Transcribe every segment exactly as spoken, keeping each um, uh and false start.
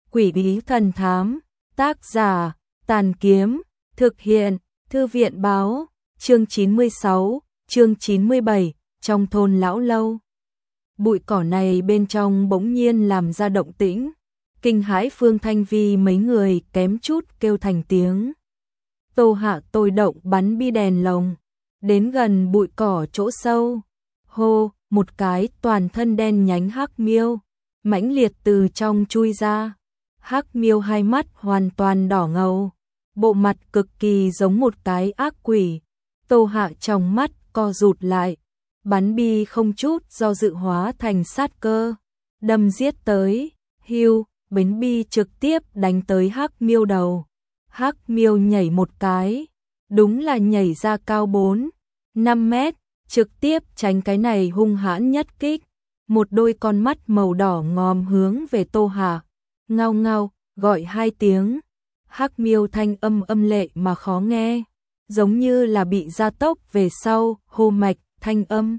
Quỷ bí thần thám, tác giả, Tàn Kiếm, thực hiện, Thư viện báo, chương chín mươi sáu, chương chín mươi bảy, trong thôn lão lâu. Bụi cỏ này bên trong bỗng nhiên làm ra động tĩnh, kinh hãi Phương Thanh Vi mấy người kém chút kêu thành tiếng. Tô Hạ tôi động bắn bi đèn lồng, đến gần bụi cỏ chỗ sâu, hô, một cái toàn thân đen nhánh hắc miêu, mãnh liệt từ trong chui ra. Hắc miêu hai mắt hoàn toàn đỏ ngầu, bộ mặt cực kỳ giống một cái ác quỷ. Tô Hạ trong mắt co rụt lại, bắn bi không chút do dự hóa thành sát cơ, đâm giết tới, hưu, bến bi trực tiếp đánh tới hắc miêu đầu. Hắc miêu nhảy một cái, đúng là nhảy ra cao bốn, năm mét, trực tiếp tránh cái này hung hãn nhất kích. Một đôi con mắt màu đỏ ngòm hướng về Tô Hạ, ngao ngao, gọi hai tiếng. Hắc miêu thanh âm âm lệ mà khó nghe, giống như là bị gia tốc về sau, hô mạch, thanh âm,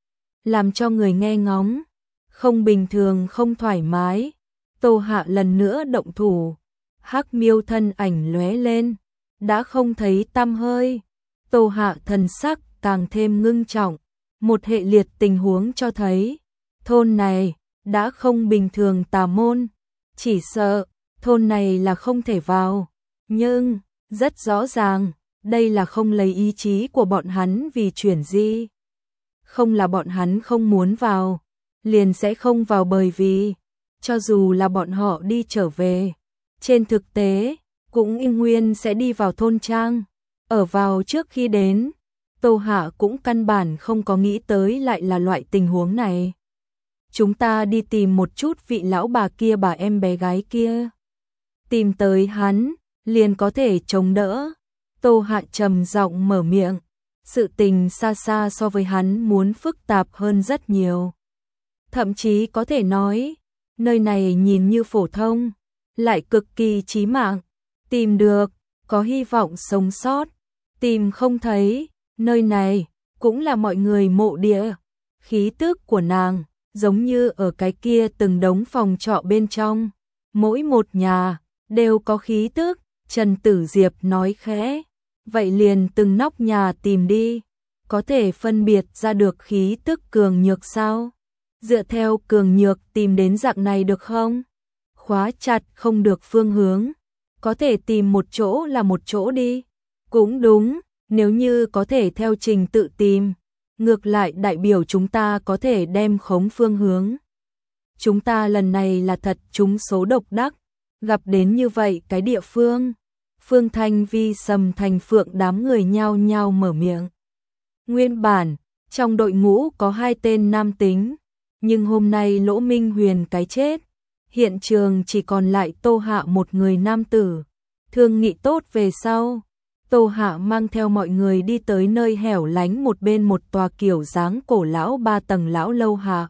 làm cho người nghe ngóng, không bình thường không thoải mái. Tô Hạ lần nữa động thủ, hắc miêu thân ảnh lóe lên, đã không thấy tăm hơi. Tô Hạ thần sắc càng thêm ngưng trọng, một hệ liệt tình huống cho thấy, thôn này đã không bình thường tà môn, chỉ sợ thôn này là không thể vào, nhưng rất rõ ràng, đây là không lấy ý chí của bọn hắn vì chuyển di. Không là bọn hắn không muốn vào, liền sẽ không vào, bởi vì cho dù là bọn họ đi trở về, trên thực tế cũng y nguyên sẽ đi vào thôn trang. Ở vào trước khi đến, Tô Hạ cũng căn bản không có nghĩ tới lại là loại tình huống này. Chúng ta đi tìm một chút vị lão bà kia, bà em bé gái kia. Tìm tới hắn, liền có thể chống đỡ. Tô Hạ trầm giọng mở miệng. Sự tình xa xa so với hắn muốn phức tạp hơn rất nhiều. Thậm chí có thể nói, nơi này nhìn như phổ thông, lại cực kỳ chí mạng. Tìm được, có hy vọng sống sót. Tìm không thấy, nơi này cũng là mọi người mộ địa. Khí tức của nàng giống như ở cái kia từng đống phòng trọ bên trong, mỗi một nhà đều có khí tức. Trần Tử Diệp nói khẽ, vậy liền từng nóc nhà tìm đi, có thể phân biệt ra được khí tức cường nhược sao? Dựa theo cường nhược tìm đến dạng này được không? Khóa chặt không được phương hướng, có thể tìm một chỗ là một chỗ đi. Cũng đúng, nếu như có thể theo trình tự tìm, ngược lại đại biểu chúng ta có thể đem khống phương hướng. Chúng ta lần này là thật trúng số độc đắc, gặp đến như vậy cái địa phương. Phương Thanh Vi, Sầm Thành Phượng đám người nhao nhao mở miệng. Nguyên bản, trong đội ngũ có hai tên nam tính, nhưng hôm nay Lỗ Minh Huyền cái chết, hiện trường chỉ còn lại Tô Hạ một người nam tử. Thương nghị tốt về sau, Tô Hạ mang theo mọi người đi tới nơi hẻo lánh một bên một tòa kiểu dáng cổ lão ba tầng lão lâu hạ.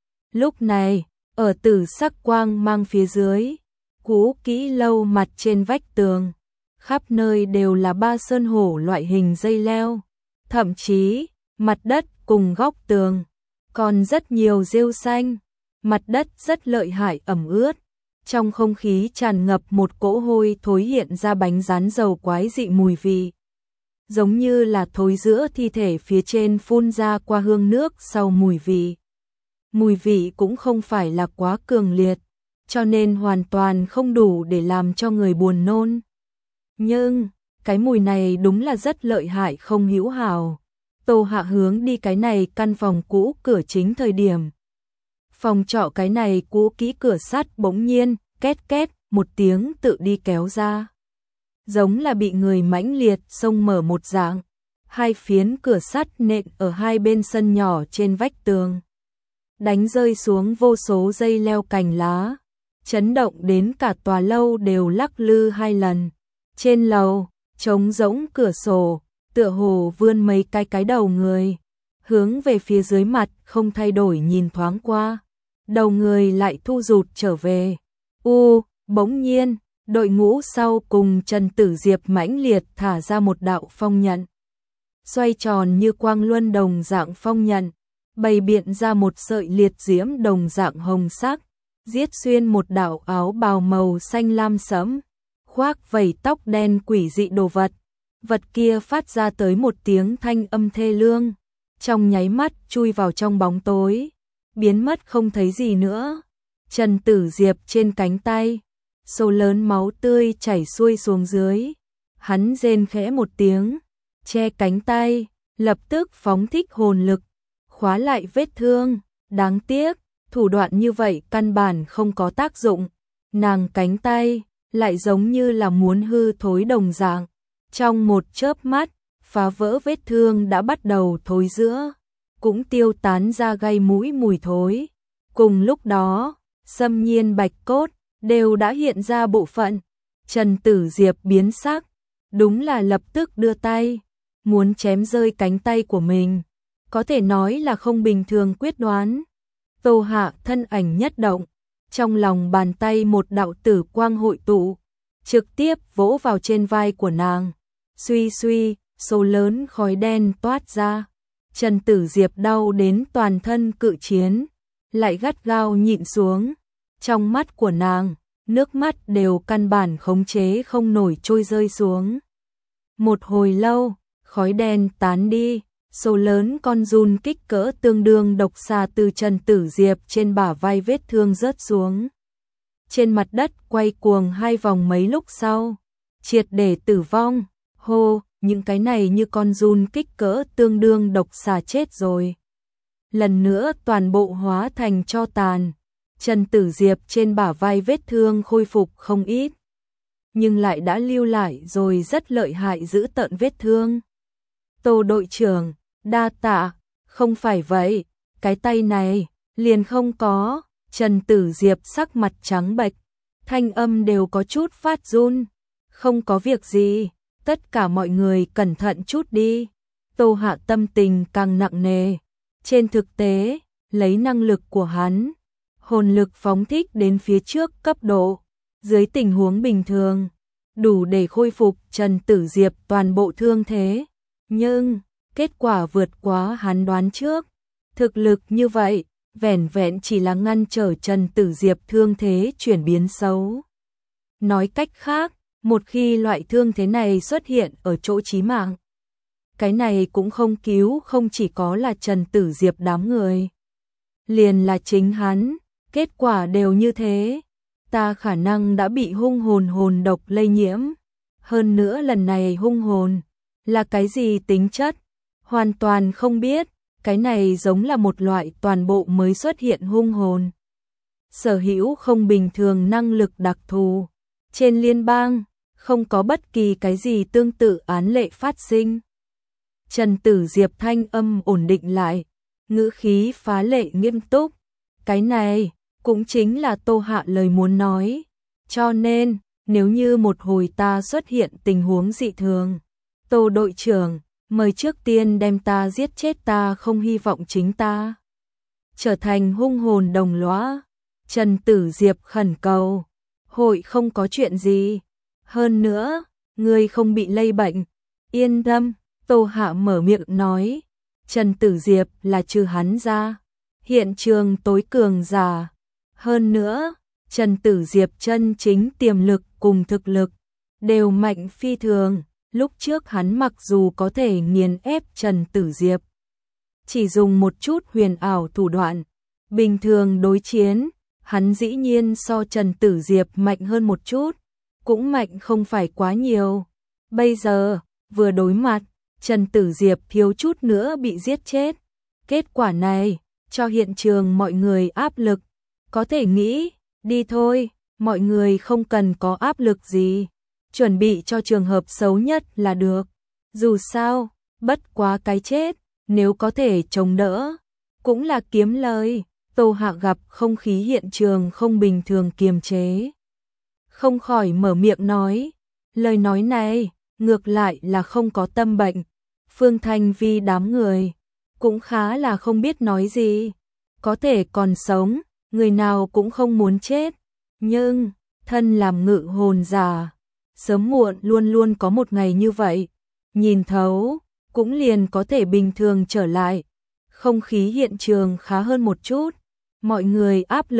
Lúc này, ở tử sắc quang mang phía dưới, cũ kỹ lâu mặt trên vách tường, khắp nơi đều là ba sơn hổ loại hình dây leo, thậm chí mặt đất cùng góc tường còn rất nhiều rêu xanh. Mặt đất rất lợi hại ẩm ướt, trong không khí tràn ngập một cỗ hôi thối, hiện ra bánh rán dầu quái dị mùi vị, giống như là thối giữa thi thể phía trên phun ra qua hương nước sau mùi vị. Mùi vị cũng không phải là quá cường liệt, cho nên hoàn toàn không đủ để làm cho người buồn nôn. Nhưng, cái mùi này đúng là rất lợi hại không hữu hảo. Tô Hạ hướng đi cái này căn phòng cũ cửa chính thời điểm, phòng trọ cái này cũ kỹ cửa sắt bỗng nhiên, két két, một tiếng tự đi kéo ra. Giống là bị người mãnh liệt xông mở một dạng. Hai phiến cửa sắt nện ở hai bên sân nhỏ trên vách tường, đánh rơi xuống vô số dây leo cành lá, chấn động đến cả tòa lâu đều lắc lư hai lần. Trên lầu, trống rỗng cửa sổ, tựa hồ vươn mấy cái cái đầu người, hướng về phía dưới mặt không thay đổi nhìn thoáng qua. Đầu người lại thu rụt trở về. U, bỗng nhiên, đội ngũ sau cùng Trần Tử Diệp mãnh liệt thả ra một đạo phong nhận. Xoay tròn như quang luân đồng dạng phong nhận, bày biện ra một sợi liệt diễm đồng dạng hồng sắc, giết xuyên một đạo áo bào màu xanh lam sẫm, khoác vảy tóc đen quỷ dị đồ vật. Vật kia phát ra tới một tiếng thanh âm thê lương, trong nháy mắt chui vào trong bóng tối, biến mất không thấy gì nữa. Trần Tử Diệp trên cánh tay, số lớn máu tươi chảy xuôi xuống dưới. Hắn rên khẽ một tiếng, che cánh tay, lập tức phóng thích hồn lực, khóa lại vết thương. Đáng tiếc, thủ đoạn như vậy căn bản không có tác dụng. Nàng cánh tay lại giống như là muốn hư thối đồng dạng. Trong một chớp mắt, phá vỡ vết thương đã bắt đầu thối rữa, cũng tiêu tán ra gây mũi mùi thối. Cùng lúc đó, Xâm Nhiên bạch cốt đều đã hiện ra bộ phận. Trần Tử Diệp biến sắc, đúng là lập tức đưa tay, muốn chém rơi cánh tay của mình. Có thể nói là không bình thường quyết đoán. Tô Hạ thân ảnh nhất động, trong lòng bàn tay một đạo tử quang hội tụ, trực tiếp vỗ vào trên vai của nàng. Suy suy, số lớn khói đen toát ra. Trần Tử Diệp đau đến toàn thân cự chiến, lại gắt gao nhịn xuống. Trong mắt của nàng, nước mắt đều căn bản khống chế không nổi trôi rơi xuống. Một hồi lâu, khói đen tán đi, số lớn con giun kích cỡ tương đương độc xà từ Trần Tử Diệp trên bả vai vết thương rớt xuống. Trên mặt đất quay cuồng hai vòng mấy lúc sau, triệt để tử vong. Hô, những cái này như con giun kích cỡ tương đương độc xà chết rồi. Lần nữa toàn bộ hóa thành tro tàn. Trần Tử Diệp trên bả vai vết thương khôi phục không ít, nhưng lại đã lưu lại rồi rất lợi hại giữ tợn vết thương. Tô đội trưởng, đa tạ, không phải vậy, cái tay này liền không có. Trần Tử Diệp sắc mặt trắng bệch, thanh âm đều có chút phát run. Không có việc gì, tất cả mọi người cẩn thận chút đi. Tô Hạ tâm tình càng nặng nề. Trên thực tế, lấy năng lực của hắn, hồn lực phóng thích đến phía trước cấp độ, dưới tình huống bình thường, đủ để khôi phục Trần Tử Diệp toàn bộ thương thế. Nhưng, kết quả vượt quá hắn đoán trước. Thực lực như vậy, vẻn vẹn chỉ là ngăn trở Trần Tử Diệp thương thế chuyển biến xấu. Nói cách khác, một khi loại thương thế này xuất hiện ở chỗ chí mạng, cái này cũng không cứu không chỉ có là Trần Tử Diệp đám người, liền là chính hắn. Kết quả đều như thế, ta khả năng đã bị hung hồn hồn độc lây nhiễm. Hơn nữa lần này hung hồn là cái gì tính chất, hoàn toàn không biết. Cái này giống là một loại toàn bộ mới xuất hiện hung hồn, sở hữu không bình thường năng lực đặc thù. Trên liên bang, không có bất kỳ cái gì tương tự án lệ phát sinh. Trần Tử Diệp thanh âm ổn định lại, ngữ khí phá lệ nghiêm túc. Cái này cũng chính là Tô Hạ lời muốn nói. Cho nên, nếu như một hồi ta xuất hiện tình huống dị thường, Tô đội trưởng, mời trước tiên đem ta giết chết, ta không hy vọng chính ta trở thành hung hồn đồng lõa. Trần Tử Diệp khẩn cầu, hội không có chuyện gì. Hơn nữa, ngươi không bị lây bệnh, yên tâm. Tô Hạ mở miệng nói, Trần Tử Diệp là trừ hắn ra hiện trường tối cường giả. Hơn nữa, Trần Tử Diệp chân chính tiềm lực cùng thực lực đều mạnh phi thường. Lúc trước hắn mặc dù có thể nghiền ép Trần Tử Diệp, chỉ dùng một chút huyền ảo thủ đoạn, bình thường đối chiến, hắn dĩ nhiên so Trần Tử Diệp mạnh hơn một chút, cũng mạnh không phải quá nhiều. Bây giờ, vừa đối mặt, Trần Tử Diệp thiếu chút nữa bị giết chết. Kết quả này, cho hiện trường mọi người áp lực. Có thể nghĩ, đi thôi, mọi người không cần có áp lực gì, chuẩn bị cho trường hợp xấu nhất là được. Dù sao, bất quá cái chết, nếu có thể chống đỡ, cũng là kiếm lời. Tô Hạ gặp không khí hiện trường không bình thường kiềm chế, không khỏi mở miệng nói, lời nói này, ngược lại là không có tâm bệnh. Phương Thanh Vi đám người, cũng khá là không biết nói gì. Có thể còn sống, người nào cũng không muốn chết. Nhưng, thân làm ngự hồn giả, sớm muộn luôn luôn có một ngày như vậy. Nhìn thấu, cũng liền có thể bình thường trở lại. Không khí hiện trường khá hơn một chút. Mọi người áp lực,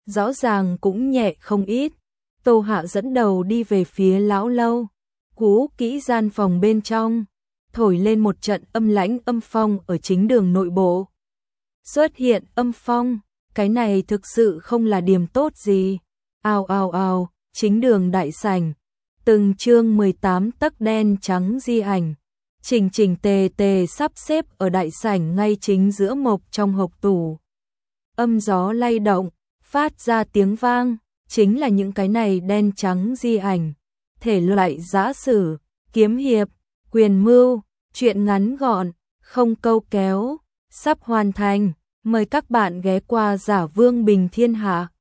rõ ràng cũng nhẹ không ít. Tô Hạ dẫn đầu đi về phía lão lâu, cú kỹ gian phòng bên trong, thổi lên một trận âm lãnh âm phong ở chính đường nội bộ. Xuất hiện âm phong, cái này thực sự không là điểm tốt gì. Ào ào ào, chính đường đại sảnh, từng chương mười tám tấc đen trắng di ảnh, chỉnh chỉnh tề tề sắp xếp ở đại sảnh ngay chính giữa một trong hộc tủ. Âm gió lay động, phát ra tiếng vang, chính là những cái này đen trắng di ảnh, thể loại giã sử, kiếm hiệp, quyền mưu, truyện ngắn gọn, không câu kéo, sắp hoàn thành, mời các bạn ghé qua Giả Vương Bình Thiên Hạ.